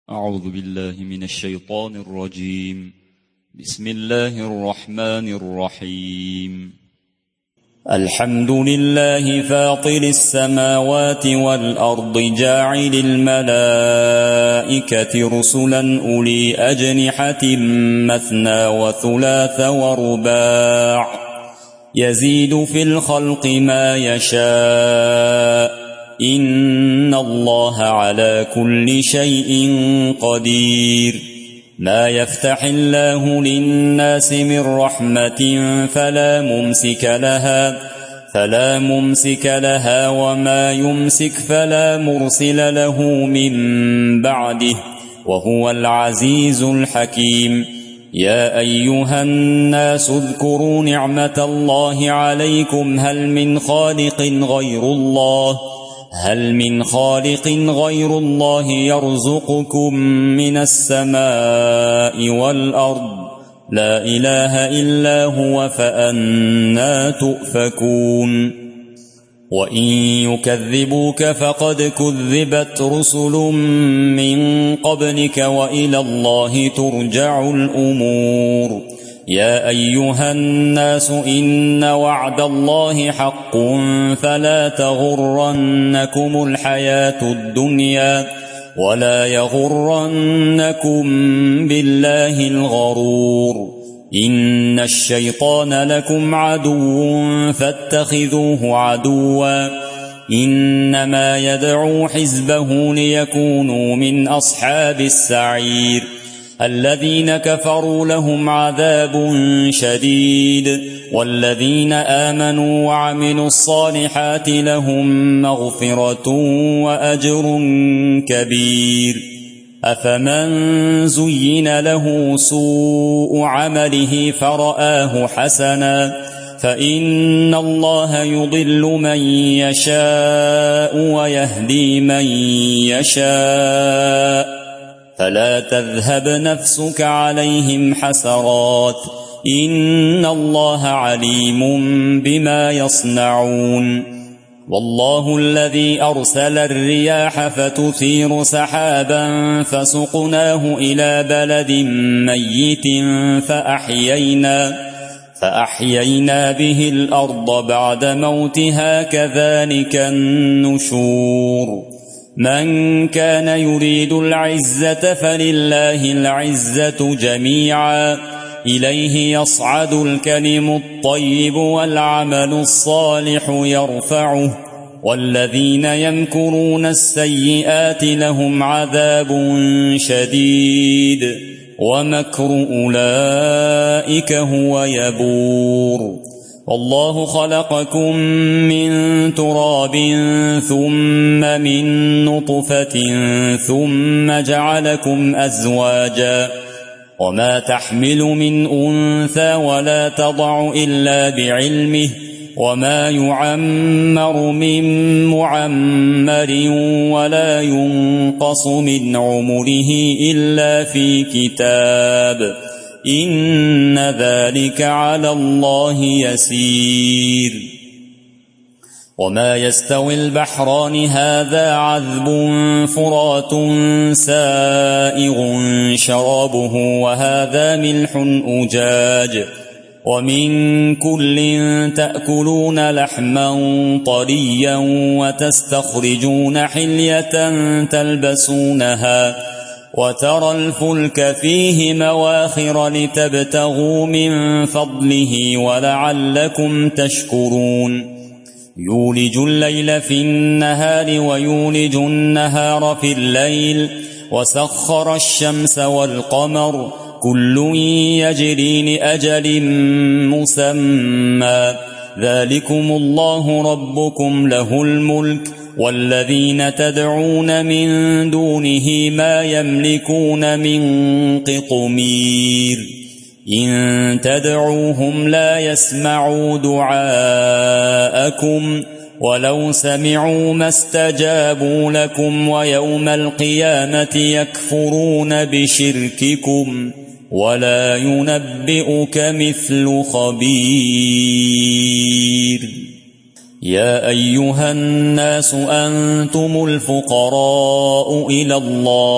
أعوذ بالله من الشيطان الرجيم. بسم الله الرحمن الرحيم. الحمد لله فاطر السماوات والأرض جاعل الملائكة رسلا أولي أجنحة مثنى وثلاث ورباع يزيد في الخلق ما يشاء إن الله على كل شيء قدير. ما يفتح الله للناس من رحمة فلا ممسك لها وما يمسك فلا مرسل له من بعده وهو العزيز الحكيم. يا أيها الناس اذكروا نعمة الله عليكم هل من خالق غير الله يرزقكم من السماء والأرض لا إله إلا هو فأنى تؤفكون. وإن يكذبوك فقد كذبت رسل من قبلك وإلى الله ترجع الأمور. يا أيها الناس إن وعد الله حق فلا تغرنكم الحياة الدنيا ولا يغرنكم بالله الغرور. إن الشيطان لكم عدو فاتخذوه عدوا إنما يدعو حزبه ليكونوا من أصحاب السعير. الذين كفروا لهم عذاب شديد والذين آمنوا وعملوا الصالحات لهم مغفرة وأجر كبير. أفمن زين له سوء عمله فرآه حسنا فإن الله يضل من يشاء ويهدي من يشاء فلا تذهب نفسك عليهم حسرات إن الله عليم بما يصنعون. والله الذي أرسل الرياح فتثير سحابا فسقناه إلى بلد ميت فأحيينا به الأرض بعد موتها كذلك النشور. من كان يريد العزة فلله العزة جميعا إليه يصعد الكلم الطيب والعمل الصالح يرفعه والذين يمكرون السيئات لهم عذاب شديد ومكر أولئك هو يبور. والله خلقكم من تراب ثم من نطفة ثم جعلكم أزواجا وما تحمل من أنثى ولا تضع إلا بعلمه وما يعمر من معمر ولا ينقص من عمره إلا في كتاب إن ذلك على الله يسير. وما يستوي البحران هذا عذب فرات سائغ شرابه وهذا ملح أجاج ومن كل تأكلون لحما طريا وتستخرجون حلية تلبسونها وترى الفلك فيه مواخر لتبتغوا من فضله ولعلكم تشكرون. يولج الليل في النهار ويولج النهار في الليل وسخر الشمس والقمر كل يجري لأجل مسمى ذلكم الله ربكم له الملك والذين تدعون من دونه ما يملكون من قطمير. إن تدعوهم لا يسمعوا دعاءكم ولو سمعوا ما استجابوا لكم ويوم القيامة يكفرون بشرككم ولا ينبئك مثل خبير. يا أيها الناس أنتم الفقراء إلى الله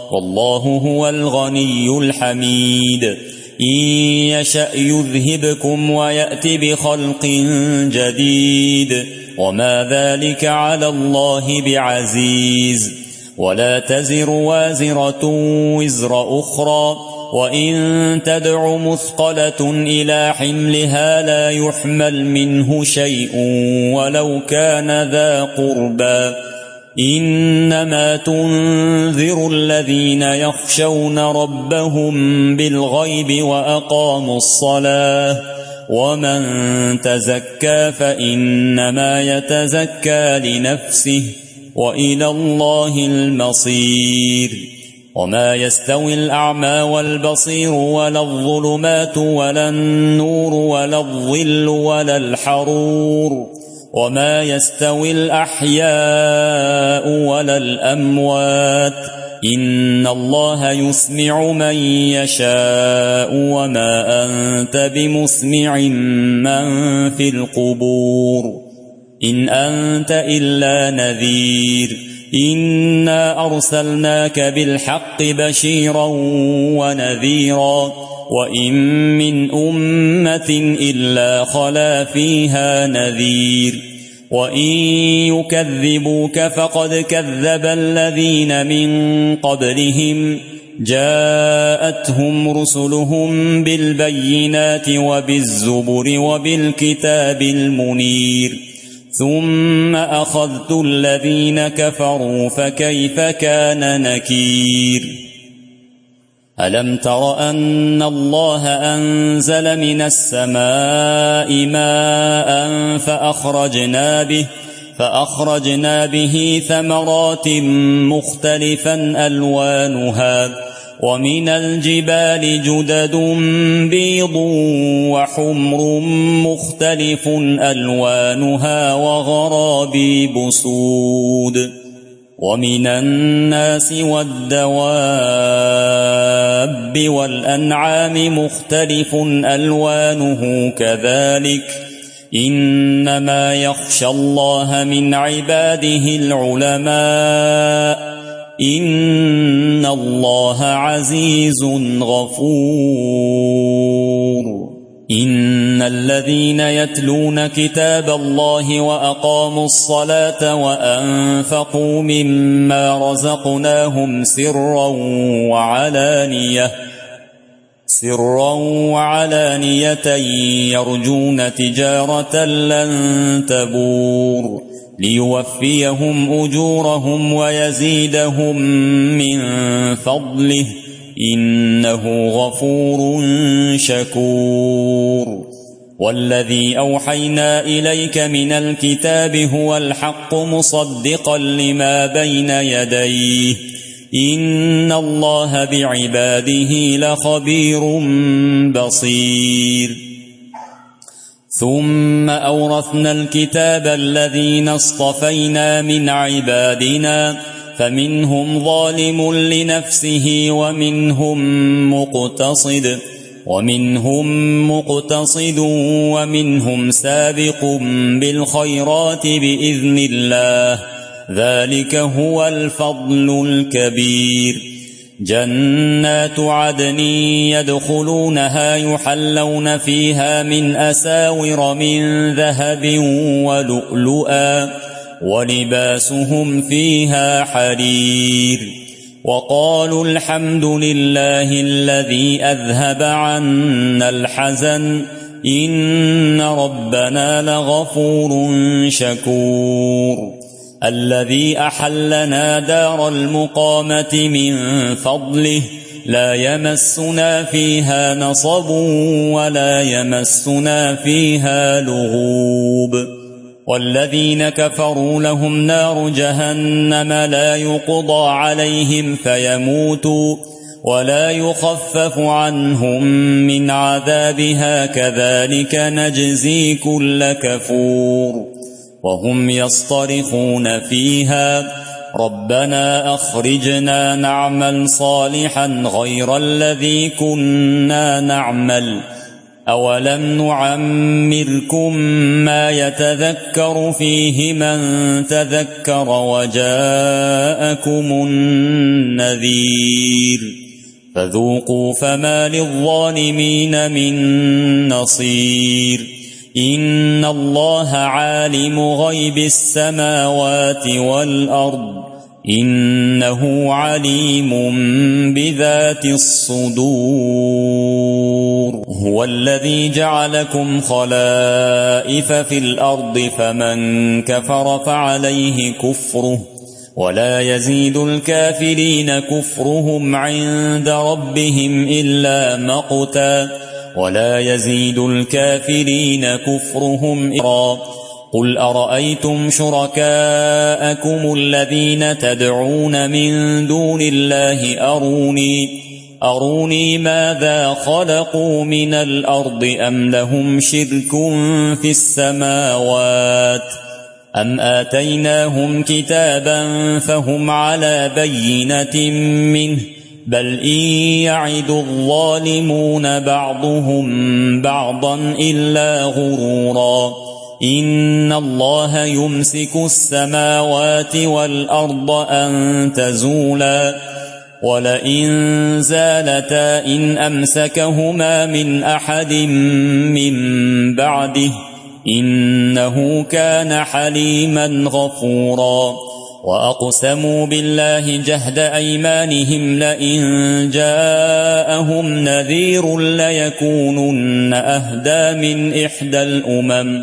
والله هو الغني الحميد. إن يشأ يذهبكم ويأت بخلق جديد وما ذلك على الله بعزيز. ولا تزر وازرة وزر أخرى، وإن تدع مثقلة إلى حملها لا يحمل منه شيء ولو كان ذا قربى. إنما تنذر الذين يخشون ربهم بالغيب وأقاموا الصلاة، ومن تزكى فإنما يتزكى لنفسه وإلى الله المصير. وما يستوي الأعمى والبصير ولا الظلمات ولا النور ولا الظل ولا الحرور، وما يستوي الأحياء ولا الأموات، إن الله يسمع من يشاء وما أنت بمسمع من في القبور، إن أنت إلا نذير. إنا أرسلناك بالحق بشيرا ونذيرا، وإن من أمة إلا خلا فيها نذير. وإن يكذبوك فقد كذب الذين من قبلهم، جاءتهم رسلهم بالبينات وبالزبر وبالكتاب المنير، ثم أخذت الذين كفروا فكيف كان نكير. ألم تر أن الله أنزل من السماء ماء فأخرجنا به ثمرات مختلفا ألوانها، ومن الجبال جدد بيض وحمر مختلف ألوانها وغرابيب سود، ومن الناس والدواب والأنعام مختلف ألوانه كذلك، إنما يخشى الله من عباده العلماء، إن الله عزيز غفور. إن الذين يتلون كتاب الله وأقاموا الصلاة وأنفقوا مما رزقناهم سرا وعلانية يرجون تجارة لن تبور، ليوفيهم أجورهم ويزيدهم من فضله، إنه غفور شكور. والذي أوحينا إليك من الكتاب هو الحق مصدقا لما بين يديه، إن الله بعباده لخبير بصير. ثم أورثنا الكتاب الذين اصطفينا من عبادنا، فمنهم ظالم لنفسه ومنهم مقتصد ومنهم سابق بالخيرات بإذن الله، ذلك هو الفضل الكبير. جنات عدن يدخلونها يحلون فيها من أساور من ذهب ولؤلؤا، ولباسهم فيها حرير. وقالوا الحمد لله الذي أذهب عنا الحزن، إن ربنا لغفور شكور. الذي أحلنا دار المقامة من فضله، لا يمسنا فيها نصب ولا يمسنا فيها لغوب. والذين كفروا لهم نار جهنم لا يقضى عليهم فيموتوا ولا يخفف عنهم من عذابها، كذلك نجزي كل كفور. وهم يصطرخون فيها ربنا أخرجنا نعمل صالحا غير الذي كنا نعمل أولم نعمركم ما يتذكر فيه من تذكر وجاءكم النذير فذوقوا فما للظالمين من نصير إن الله عالم غيب السماوات والأرض إنه عليم بذات الصدور هو الذي جعلكم خلائف في الأرض فمن كفر فعليه كفره ولا يزيد الكافرين كفرهم عند ربهم إلا مقتا ولا يزيد الكافرين كفرهم إلا قل أرأيتم شركاءكم الذين تدعون من دون الله أروني ماذا خلقوا من الأرض أم لهم شرك في السماوات أم آتيناهم كتابا فهم على بينة منه بل إن يعد الظالمون بعضهم بعضا إلا غرورا إن الله يمسك السماوات والأرض أن تزولا ولئن زالتا إن أمسكهما من أحد من بعده إنه كان حليما غفورا وأقسموا بالله جهد أيمانهم لئن جاءهم نذير ليكونن أهدى من إحدى الأمم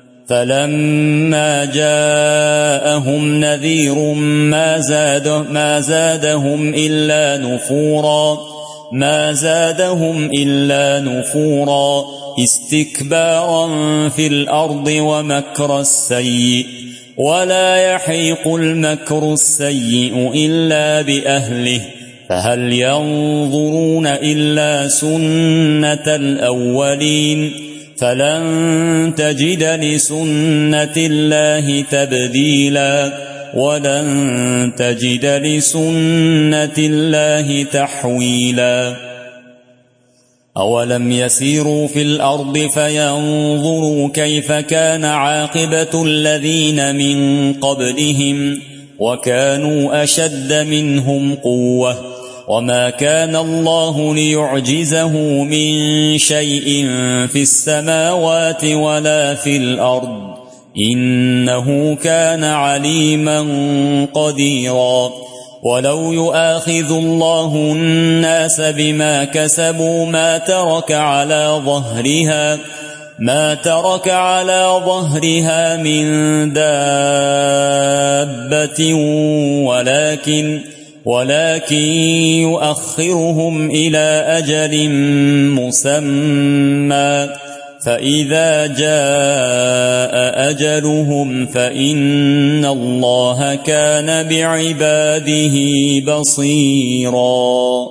فلما جاءهم نذير ما زادهم إلا نفورا استكبارا في الأرض ومكر السيء ولا يحيق المكر السيء إلا بأهله فهل ينظرون إلا سنة الأولين فلن تجد لسنة الله تبديلا ولن تجد لسنة الله تحويلا أولم يسيروا في الأرض فينظروا كيف كان عاقبة الذين من قبلهم وكانوا أشد منهم قوة وما كان الله ليعجزه من شيء في السماوات ولا في الأرض إنه كان عليما قديرا ولو يؤاخذ الله الناس بما كسبوا ما ترك على ظهرها من دابة ولكن يؤخرهم إلى أجل مسمى فإذا جاء أجلهم فإن الله كان بعباده بصيرا